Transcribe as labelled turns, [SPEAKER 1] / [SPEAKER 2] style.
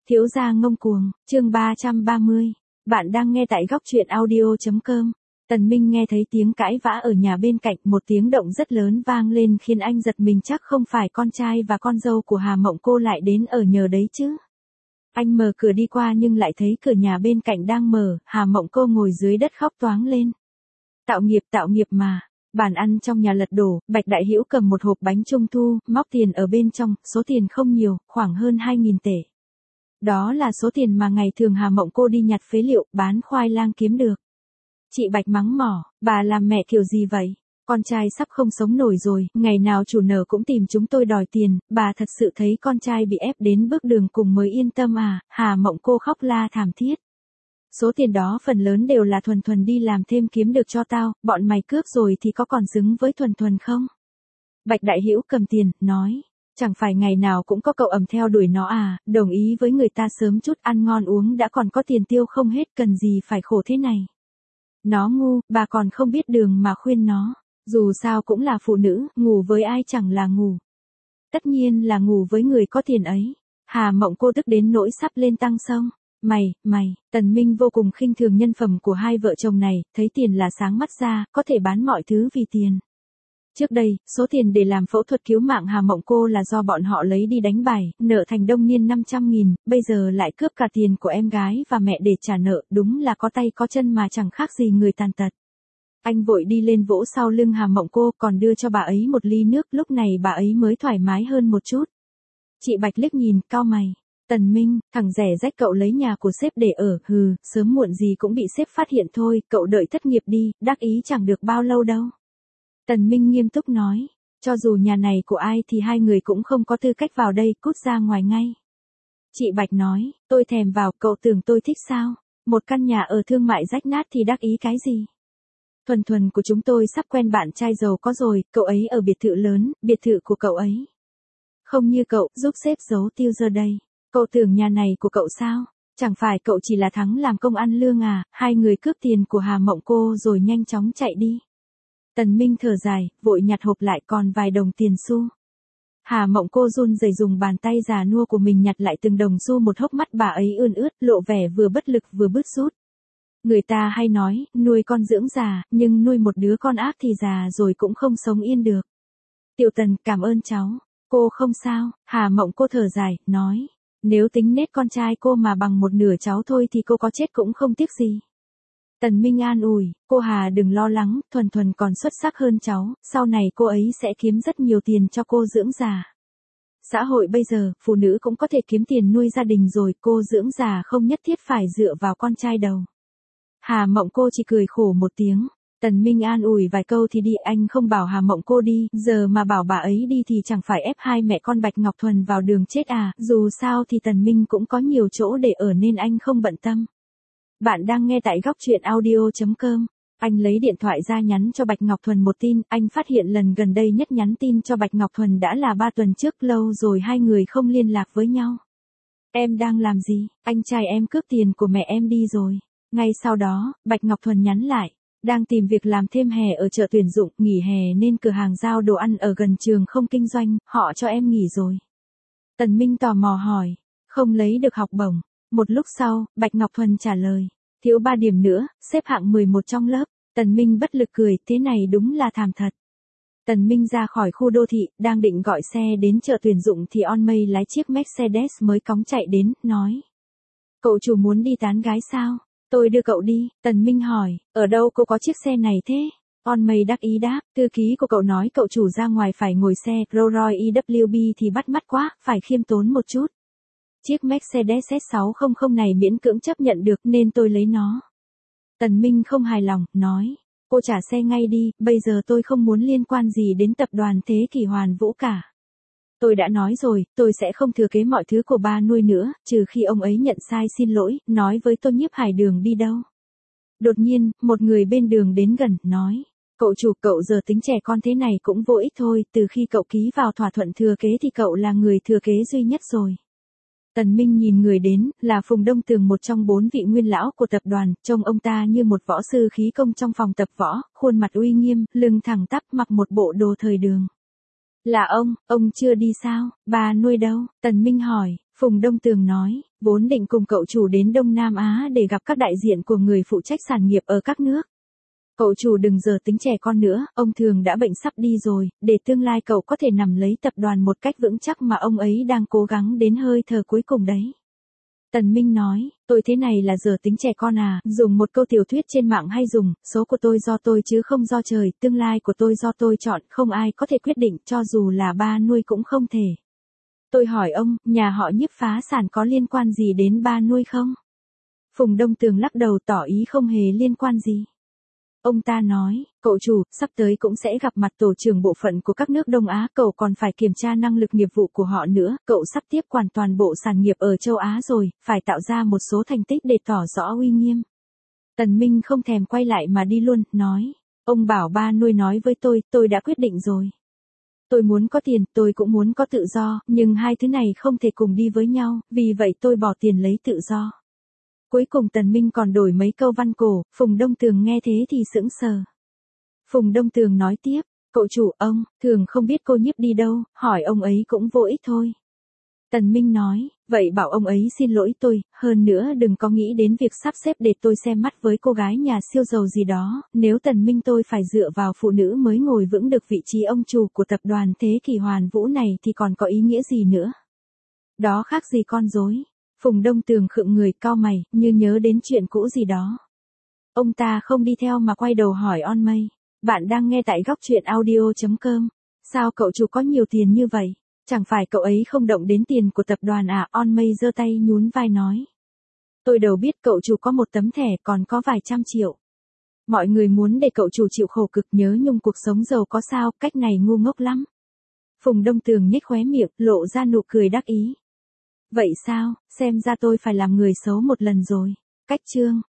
[SPEAKER 1] Thiếu gia ngông cuồng, chương 330. Bạn đang nghe tại góc truyện audio.com. Tần Minh nghe thấy tiếng cãi vã ở nhà bên cạnh, một tiếng động rất lớn vang lên khiến anh giật mình, chắc không phải con trai và con dâu của Hà Mộng Cô lại đến ở nhờ đấy chứ. Anh mở cửa đi qua nhưng lại thấy cửa nhà bên cạnh đang mở, Hà Mộng Cô ngồi dưới đất khóc toáng lên. Tạo nghiệp mà. Bàn ăn trong nhà lật đổ, Bạch Đại Hữu cầm một hộp bánh trung thu, móc tiền ở bên trong, số tiền không nhiều, khoảng hơn 2.000 tệ. Đó là số tiền mà ngày thường Hà Mộng Cô đi nhặt phế liệu, bán khoai lang kiếm được. Chị Bạch mắng mỏ, bà làm mẹ kiểu gì vậy? Con trai sắp không sống nổi rồi, ngày nào chủ nợ cũng tìm chúng tôi đòi tiền, bà thật sự thấy con trai bị ép đến bước đường cùng mới yên tâm à? Hà Mộng Cô khóc la thảm thiết. Số tiền đó phần lớn đều là Thuần Thuần đi làm thêm kiếm được cho tao, bọn mày cướp rồi thì có còn xứng với Thuần Thuần không? Bạch Đại Hữu cầm tiền, nói. Chẳng phải ngày nào cũng có cậu ầm theo đuổi nó à, đồng ý với người ta sớm chút, ăn ngon uống đã còn có tiền tiêu không hết, cần gì phải khổ thế này. Nó ngu, bà còn không biết đường mà khuyên nó. Dù sao cũng là phụ nữ, ngủ với ai chẳng là ngủ. Tất nhiên là ngủ với người có tiền ấy. Hà Mộng Cô tức đến nỗi sắp lên tăng sông. Mày, Tần Minh vô cùng khinh thường nhân phẩm của hai vợ chồng này, thấy tiền là sáng mắt ra, có thể bán mọi thứ vì tiền. Trước đây, số tiền để làm phẫu thuật cứu mạng Hà Mộng Cô là do bọn họ lấy đi đánh bài, nợ thành đông niên 500.000, bây giờ lại cướp cả tiền của em gái và mẹ để trả nợ, đúng là có tay có chân mà chẳng khác gì người tàn tật. Anh vội đi lên vỗ sau lưng Hà Mộng Cô, còn đưa cho bà ấy một ly nước, lúc này bà ấy mới thoải mái hơn một chút. Chị Bạch liếc nhìn, cau mày. Tần Minh, thằng rẻ rách cậu lấy nhà của sếp để ở, sớm muộn gì cũng bị sếp phát hiện thôi, cậu đợi thất nghiệp đi, đắc ý chẳng được bao lâu đâu. Tần Minh nghiêm túc nói, cho dù nhà này của ai thì hai người cũng không có tư cách vào đây, cút ra ngoài ngay. Chị Bạch nói, tôi thèm vào, cậu tưởng tôi thích sao? Một căn nhà ở thương mại rách nát thì đắc ý cái gì? Thuần Thuần của chúng tôi sắp quen bạn trai giàu có rồi, cậu ấy ở biệt thự lớn, biệt thự của cậu ấy. Không như cậu, giúp sếp giấu tiêu giờ đây. Cậu tưởng nhà này của cậu sao? Chẳng phải cậu chỉ là thắng làm công ăn lương à? Hai người cướp tiền của Hà Mộng Cô rồi nhanh chóng chạy đi. Tần Minh thở dài, vội nhặt hộp lại còn vài đồng tiền xu. Hà Mộng Cô run rẩy dùng bàn tay già nua của mình nhặt lại từng đồng xu, một hốc mắt bà ấy ươn ướt, lộ vẻ vừa bất lực vừa bứt rút. Người ta hay nói, nuôi con dưỡng già, nhưng nuôi một đứa con ác thì già rồi cũng không sống yên được. Tiểu Tần, cảm ơn cháu. Cô không sao, Hà Mộng Cô thở dài, nói. Nếu tính nết con trai cô mà bằng một nửa cháu thôi thì cô có chết cũng không tiếc gì. Tần Minh an ủi, cô Hà đừng lo lắng, Thuần Thuần còn xuất sắc hơn cháu, sau này cô ấy sẽ kiếm rất nhiều tiền cho cô dưỡng già. Xã hội bây giờ, phụ nữ cũng có thể kiếm tiền nuôi gia đình rồi, cô dưỡng già không nhất thiết phải dựa vào con trai đâu. Hà Mộng Cô chỉ cười khổ một tiếng. Tần Minh an ủi vài câu thì đi, anh không bảo Hà Mộng Cô đi, giờ mà bảo bà ấy đi thì chẳng phải ép hai mẹ con Bạch Ngọc Thuần vào đường chết à, dù sao thì Tần Minh cũng có nhiều chỗ để ở nên anh không bận tâm. Bạn đang nghe tại góc truyện audio.com. Anh lấy điện thoại ra nhắn cho Bạch Ngọc Thuần một tin, anh phát hiện lần gần đây nhất nhắn tin cho Bạch Ngọc Thuần đã là 3 tuần trước, lâu rồi hai người không liên lạc với nhau. Em đang làm gì? Anh trai em cướp tiền của mẹ em đi rồi. Ngay sau đó, Bạch Ngọc Thuần nhắn lại. Đang tìm việc làm thêm hè ở chợ tuyển dụng, nghỉ hè nên cửa hàng giao đồ ăn ở gần trường không kinh doanh, họ cho em nghỉ rồi. Tần Minh tò mò hỏi, không lấy được học bổng. Một lúc sau, Bạch Ngọc Thuần trả lời, thiếu 3 điểm nữa, xếp hạng 11 trong lớp. Tần Minh bất lực cười, thế này đúng là thảm thật. Tần Minh ra khỏi khu đô thị, đang định gọi xe đến chợ tuyển dụng thì On Mây lái chiếc Mercedes mới cóng chạy đến, nói. Cậu chủ muốn đi tán gái sao? Tôi đưa cậu đi. Tần Minh hỏi, ở đâu cô có chiếc xe này thế? On Mây đắc ý đáp, thư ký của cậu nói cậu chủ ra ngoài phải ngồi xe Rolls Royce EWB thì bắt mắt quá, phải khiêm tốn một chút. Chiếc Mercedes S600 này miễn cưỡng chấp nhận được nên tôi lấy nó. Tần Minh không hài lòng, nói, cô trả xe ngay đi, bây giờ tôi không muốn liên quan gì đến tập đoàn Thế Kỷ Hoàn Vũ cả. Tôi đã nói rồi, tôi sẽ không thừa kế mọi thứ của ba nuôi nữa, trừ khi ông ấy nhận sai xin lỗi, nói với Tô Nhiếp Hải đường đi đâu. Đột nhiên, một người bên đường đến gần, nói, cậu chủ, cậu giờ tính trẻ con thế này cũng vô ích thôi, từ khi cậu ký vào thỏa thuận thừa kế thì cậu là người thừa kế duy nhất rồi. Tần Minh nhìn người đến, là Phùng Đông Tường, một trong 4 vị nguyên lão của tập đoàn, trông ông ta như một võ sư khí công trong phòng tập võ, khuôn mặt uy nghiêm, lưng thẳng tắp, mặc một bộ đồ thời đường. Là ông chưa đi sao, bà nuôi đâu? Tần Minh hỏi, Phùng Đông Tường nói, vốn định cùng cậu chủ đến Đông Nam Á để gặp các đại diện của người phụ trách sản nghiệp ở các nước. Cậu chủ đừng giờ tính trẻ con nữa, ông Thường đã bệnh sắp đi rồi, để tương lai cậu có thể nắm lấy tập đoàn một cách vững chắc mà ông ấy đang cố gắng đến hơi thở cuối cùng đấy. Tần Minh nói, tôi thế này là giờ tính trẻ con à, dùng một câu tiểu thuyết trên mạng hay dùng, số của tôi do tôi chứ không do trời, tương lai của tôi do tôi chọn, không ai có thể quyết định, cho dù là ba nuôi cũng không thể. Tôi hỏi ông, nhà họ Nhiếp phá sản có liên quan gì đến ba nuôi không? Phùng Đông Tường lắc đầu tỏ ý không hề liên quan gì. Ông ta nói, cậu chủ, sắp tới cũng sẽ gặp mặt tổ trưởng bộ phận của các nước Đông Á, cậu còn phải kiểm tra năng lực nghiệp vụ của họ nữa, cậu sắp tiếp quản toàn bộ sản nghiệp ở châu Á rồi, phải tạo ra một số thành tích để tỏ rõ uy nghiêm. Tần Minh không thèm quay lại mà đi luôn, nói, ông bảo ba nuôi nói với tôi đã quyết định rồi. Tôi muốn có tiền, tôi cũng muốn có tự do, nhưng hai thứ này không thể cùng đi với nhau, vì vậy tôi bỏ tiền lấy tự do. Cuối cùng Tần Minh còn đổi mấy câu văn cổ, Phùng Đông Tường nghe thế thì sững sờ. Phùng Đông Tường nói tiếp, cậu chủ ông, thường không biết cô Nhiếp đi đâu, hỏi ông ấy cũng vô ích thôi. Tần Minh nói, vậy bảo ông ấy xin lỗi tôi, hơn nữa đừng có nghĩ đến việc sắp xếp để tôi xem mắt với cô gái nhà siêu giàu gì đó, nếu Tần Minh tôi phải dựa vào phụ nữ mới ngồi vững được vị trí ông chủ của tập đoàn Thế Kỷ Hoàn Vũ này thì còn có ý nghĩa gì nữa. Đó khác gì con rối. Phùng Đông Tường khựng người cau mày, như nhớ đến chuyện cũ gì đó. Ông ta không đi theo mà quay đầu hỏi On Mây, bạn đang nghe tại góc truyện audio.com, sao cậu chủ có nhiều tiền như vậy? Chẳng phải cậu ấy không động đến tiền của tập đoàn à? On Mây giơ tay nhún vai nói. Tôi đâu biết cậu chủ có một tấm thẻ còn có vài trăm triệu. Mọi người muốn để cậu chủ chịu khổ cực nhớ nhung cuộc sống giàu có sao, cách này ngu ngốc lắm. Phùng Đông Tường nhếch khóe miệng, lộ ra nụ cười đắc ý. Vậy sao, xem ra tôi phải làm người xấu một lần rồi. Cách chương